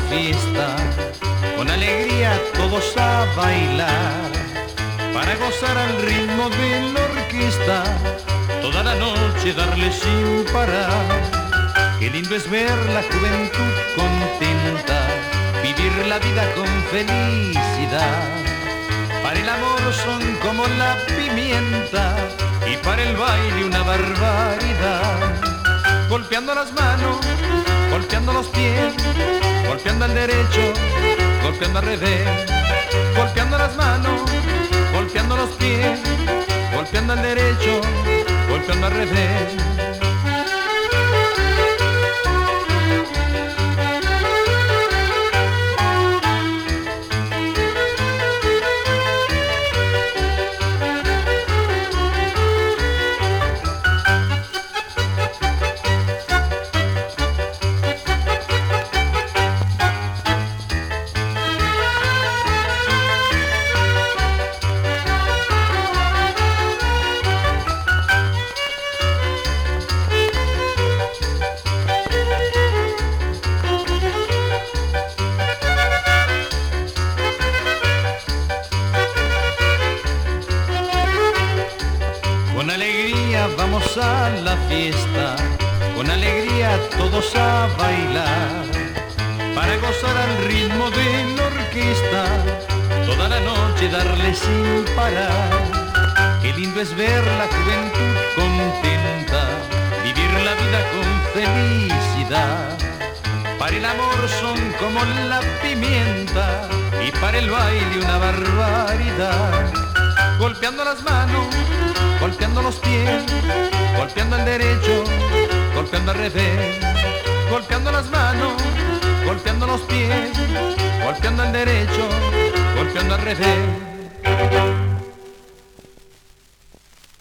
fiesta, con alegría todos a bailar, para gozar al ritmo de la orquesta, toda la noche darle sin parar. Qué lindo es ver la juventud contenta, vivir la vida con felicidad. Para el amor son como la pimienta y para el baile una barbaridad. Golpeando las manos, golpeando los pies, golpeando al derecho, golpeando al revés. Golpeando las manos, golpeando los pies, golpeando al derecho, golpeando al revés. Con alegría vamos a la fiesta, con alegría todos a bailar, para gozar al ritmo de la orquesta, toda la noche darle sin parar. Qué lindo es ver la juventud contenta, vivir la vida con felicidad. Para el amor son como la pimienta y para el baile una barbaridad. Golpeando las manos, golpeando los pies, golpeando al derecho, golpeando al revés. Golpeando las manos, golpeando los pies, golpeando al derecho, golpeando al revés.